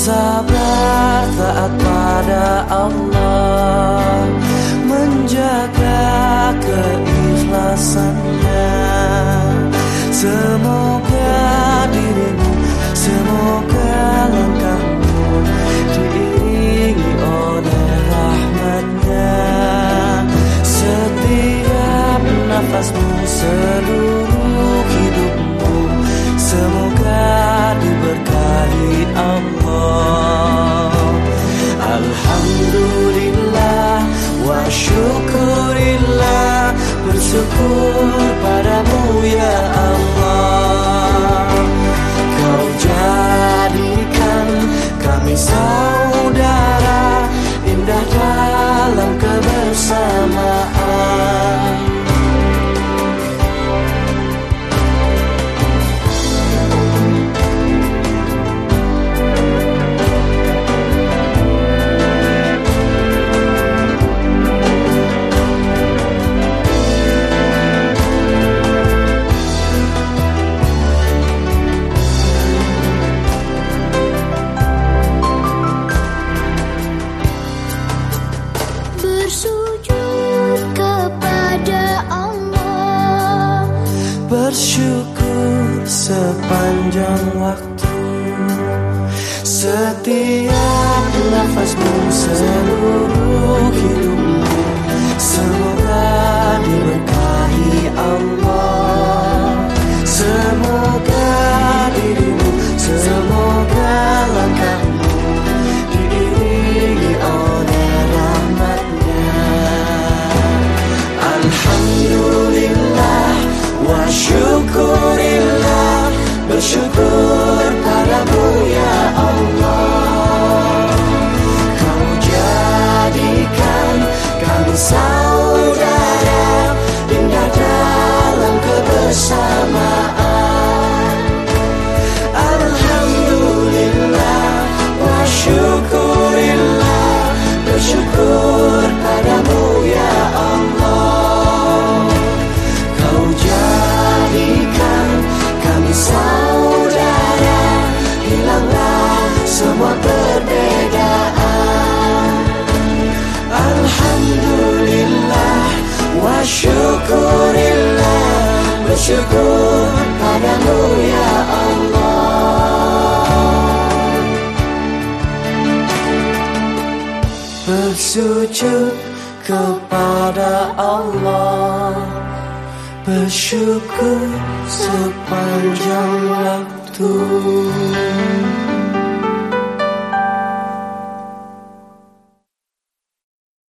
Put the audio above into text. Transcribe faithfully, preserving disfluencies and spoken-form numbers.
bersabar taat pada Allah, menjaga keikhlasannya. Semoga dirimu, semoga langkahmu diiringi oleh rahmatnya. Setiap nafasmu, seluruh hidupmu, semoga diberkahi Allah. Alhamdulillah wa syukurillah, bersyukur padamu ya Allah. Kau jadikan kami saudara, indah dalam kebersamaan. Bersyukur sepanjang waktu, setiap nafasmu, seluruh hidupmu, semoga diberkahi Allah. Semoga dirimu, semoga langkahmu diiringi oleh rahmatnya. Alhamdulillah wa syukurillah, bersyukur padamu ya Allah. Kau jadikan kami saudara, indah dalam kebersamaan. Alhamdulillah wa syukurillah, bersyukur padamu ya Allah. Kau jadikan kami saudara, hilanglah semua perbedaan. Alhamdulillah wa syukurillah, bersyukur padamu ya Allah. Bersujud kepada Allah, bersyukur sepanjang waktu.